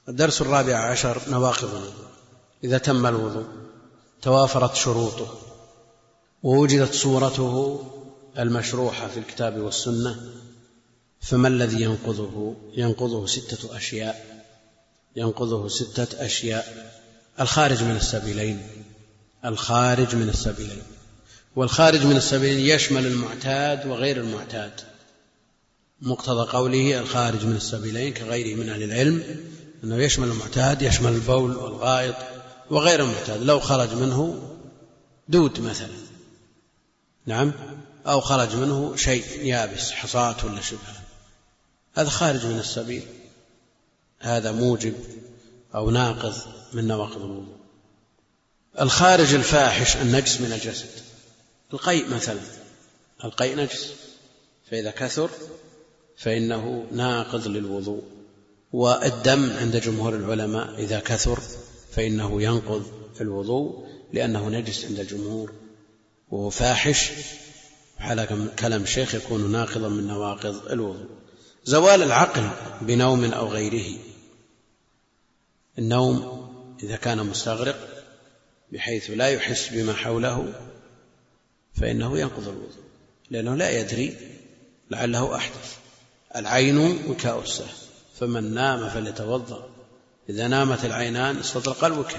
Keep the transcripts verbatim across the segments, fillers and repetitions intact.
الدرس الرابع عشر: نواقض الوضوء. إذا تم الوضوء توافرت شروطه ووجدت صورته المشروحة في الكتاب والسنة، فما الذي ينقضه؟ ينقضه ستة أشياء ينقضه ستة أشياء الخارج من السبيلين الخارج من السبيلين والخارج من السبيلين يشمل المعتاد وغير المعتاد. مقتضى قوله الخارج من السبيلين كغيره من أهل العلم أنه يشمل المعتاد، يشمل البول والغائط وغير المعتاد. لو خرج منه دود مثلا، نعم، أو خرج منه شيء يابس، حصاة ولا شبهه، هذا خارج من السبيل، هذا موجب أو ناقض من نواقض الوضوء. الخارج الفاحش النجس من الجسد، القيء مثلا، القيء نجس، فإذا كثر فإنه ناقض للوضوء. والدم عند جمهور العلماء إذا كثر فإنه ينقض الوضوء لأنه نجس عند الجمهور، وهو فاحش على كلام الشيخ يكون ناقضا من نواقض الوضوء. زوال العقل بنوم أو غيره، النوم إذا كان مستغرق بحيث لا يحس بما حوله فإنه ينقض الوضوء لأنه لا يدري لعله أحدث. العين وكاء السهم، فمن نام فليتوضأ، إذا نامت العينان استطرق الوكاء.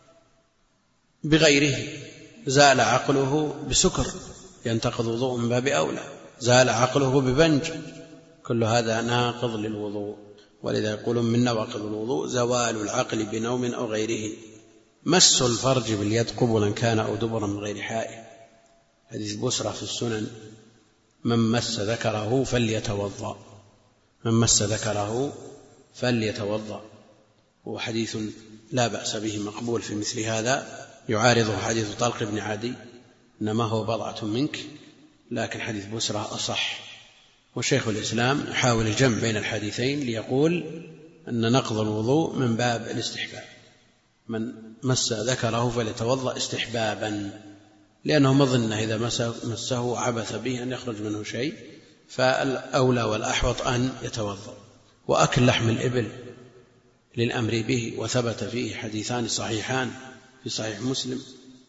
بغيره زال عقله بسكر ينتقض وضوء من باب أولى، زال عقله ببنج، كل هذا ناقض للوضوء. ولذا يقولون من نواقض الوضوء زوال العقل بنوم أو غيره. مس الفرج باليد قبلا كان أو دبرا من غير حائل، حديث بسرى في السنن: من مس ذكره فليتوضأ من مس ذكره فليتوضأ هو حديث لا بأس به مقبول في مثل هذا، يعارضه حديث طلق بن عدي إنما هو بضعة منك، لكن حديث بسرى أصح. وشيخ الإسلام يحاول الجمع بين الحديثين ليقول أن نقض الوضوء من باب الاستحباب، من مس ذكره فليتوضأ استحبابا، لأنه مظنة إذا مسه عبث به أن يخرج منه شيء، فالأولى والأحوط أن يتوضأ. وأكل لحم الإبل للأمر به، وثبت فيه حديثان صحيحان في صحيح مسلم: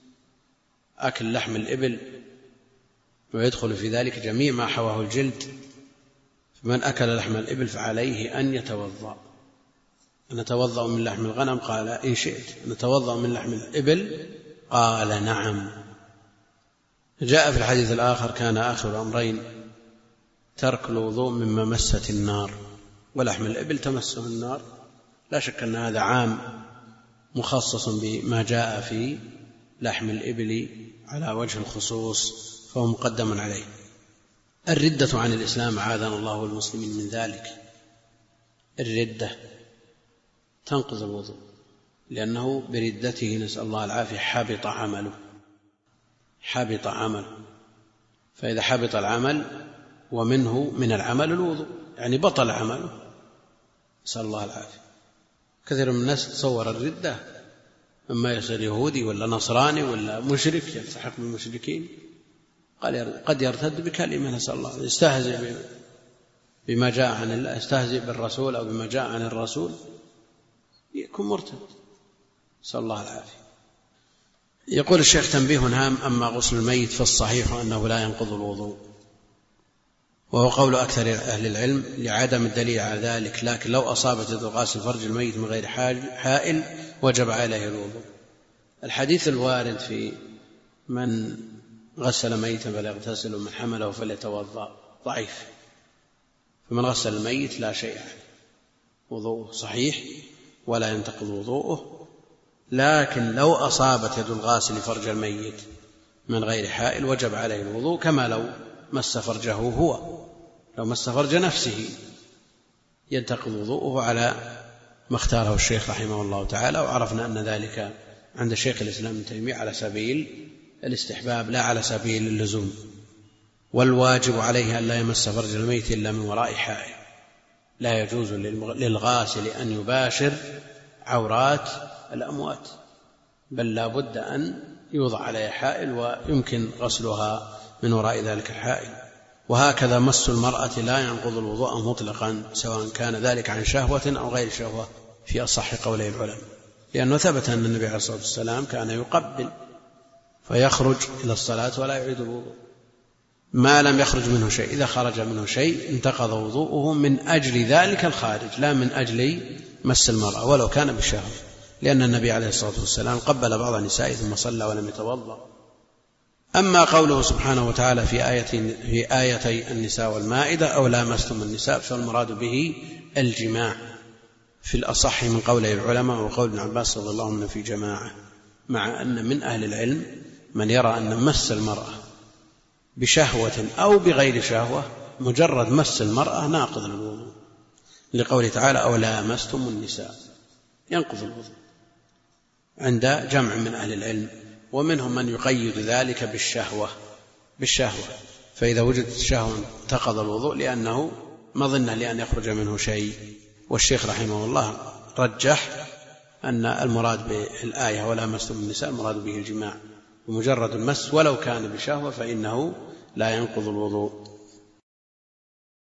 أكل لحم الإبل، ويدخل في ذلك جميع ما حواه الجلد، فمن أكل لحم الإبل فعليه أن يتوضأ. نتوضأ من لحم الغنم؟ قال إن شئت. نتوضأ من لحم الإبل؟ قال نعم. جاء في الحديث الآخر: كان آخر أمرين ترك الوضوء مما مست النار، ولحم الإبل تمسه النار. لا شك أن هذا عام مخصص بما جاء في لحم الإبل على وجه الخصوص، فهو مقدم عليه. الردة عن الإسلام عاذنا الله والمسلمين من ذلك، الردة تنقض الوضوء، لأنه بردته نسأل الله العافية حبط عمله حبط عمله فإذا حبط العمل ومنه من العمل الوضوء، يعني بطل عمله، نسأل الله العافية. كثير من الناس تصور الردة إما يصير يهودي ولا نصراني ولا مشرك يلتحق بالمشركين، قد يرتد بكلمة، نسأل الله، يستهزئ بما جاء عن الله، يستهزئ بالرسول أو بما جاء عن الرسول، يكون مرتد، نسأل الله العافية. يقول الشيخ: تنبيه هام: أما غسل الميت فالصحيح أنه لا ينقض الوضوء، وهو قول أكثر أهل العلم لعدم الدليل على ذلك، لكن لو أصابت يد غاسل فرج الميت من غير حائل وجب عليه الوضوء. الحديث الوارد في من غسل ميتا فليغتسل ومن حمله فليتوضأ ضعيف، فمن غسل الميت لا شيء عليه، وضوءه صحيح ولا ينتقض وضوءه. لكن لو أصابت يد الغاسل فرج الميت من غير حائل وجب عليه الوضوء، كما لو مس فرجه هو، لو مس فرج نفسه ينتقض وضوءه على ما اختاره الشيخ رحمه الله تعالى. وعرفنا أن ذلك عند الشيخ الإسلام ابن تيمية على سبيل الاستحباب لا على سبيل اللزوم. والواجب عليه أن لا يمس فرج الميت إلا من وراء حائل، لا يجوز للغاسل أن يباشر عورات الأموات، بل لا بد أن يوضع عليها حائل ويمكن غسلها من وراء ذلك الحائل. وهكذا مس المرأة لا ينقض الوضوء مطلقا، سواء كان ذلك عن شهوة أو غير شهوة، في أصح قولي العلماء، لأنه ثبت أن النبي عليه الصلاة والسلام كان يقبل فيخرج إلى الصلاة ولا يعيد الوضوء ما لم يخرج منه شيء. إذا خرج منه شيء انتقض وضوءه من أجل ذلك الخارج لا من أجل مس المرأة ولو كان بالشهوة، لأن النبي عليه الصلاة والسلام قبل بعض النساء ثم صلى ولم يتوضأ. أما قوله سبحانه وتعالى في آية في آيتي النساء والمائدة أو لامستم النساء فالمراد به الجماع في الأصح من قولي العلماء وقول ابن عباس رضي الله عنه في جماعة، مع أن من أهل العلم من يرى أن مس المرأة بشهوة أو بغير شهوة مجرد مس المرأة ناقض الوضوء، لقوله تعالى أو لامستم النساء ينقض الوضوء عند جمع من أهل العلم، ومنهم من يقيد ذلك بالشهوة بالشهوة فإذا وجدت شهوة انتقض الوضوء لأنه مظنة لأن يخرج منه شيء. والشيخ رحمه الله رجح أن المراد بالآية ولا مستم النساء المراد به الجماع، ومجرد المس ولو كان بشهوة فإنه لا ينقض الوضوء.